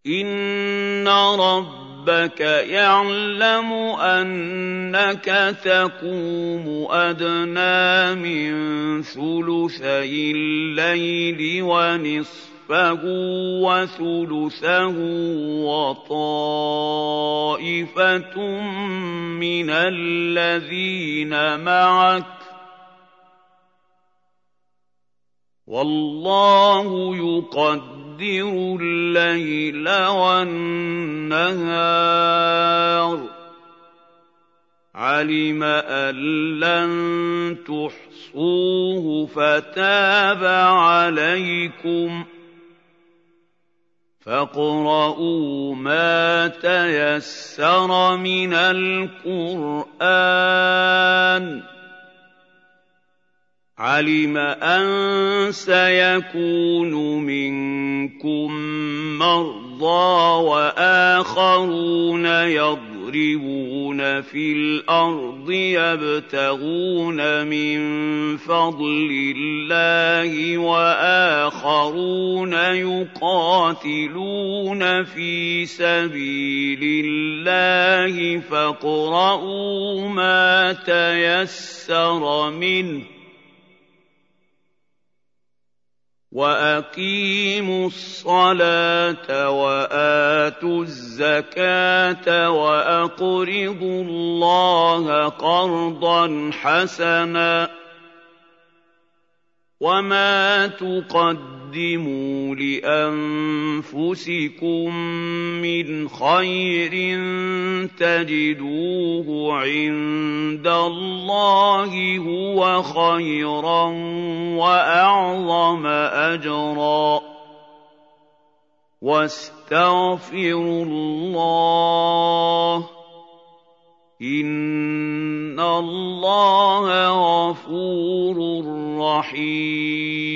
إِنَّ رَبَّكَ يَعْلَمُ أَنَّكَ تَقُومُ أَدْنَىٰ مِن ثُلُثَيِ اللَّيْلِ وَنِصْفَهُ وَثُلُثَهُ وَطَائِفَةٌ مِّنَ الَّذِينَ مَعَكَ ۚ وَاللَّهُ يُقَدِّرُ اللَّيْلَ وَالنَّهَارَ ۚ عَلِمَ أَن لَّن تُحْصُوهُ فَتَابَ عَلَيْكُمْ ۖ فاقرؤوا مَا تَيَسَّرَ مِنَ الْقُرْآنِ ۚ عَلِمَ أَن سَيَكُونُ مِنكُم مَّرْضَىٰ وَآخَرُونَ يَضْرِبُونَ فِي الْأَرْضِ يَبْتَغُونَ مِن فَضْلِ اللَّهِ وَآخَرُونَ يُقَاتِلُونَ فِي سَبِيلِ اللَّهِ فاقرؤوا مَا تَيَسَّرَ مِنْهُ ۚ وَأَقِيمُوا الصَّلَاةَ وَآتُوا الزَّكَاةَ وَأَقْرِضُوا اللَّهَ قَرْضًا حَسَنًا ۚ وَمَا تُقَدِّمُوا لِأَنفُسِكُم مِّنْ خَيْرٍ تَجِدُوهُ عِندَ اللَّهِ هُوَ خَيْرًا وَأَعْظَمَ أَجْرًا ۚ وَاسْتَغْفِرُوا اللَّهَ ۖ إِنَّ اللَّهَ غَفُورٌ رَّحِيمٌ.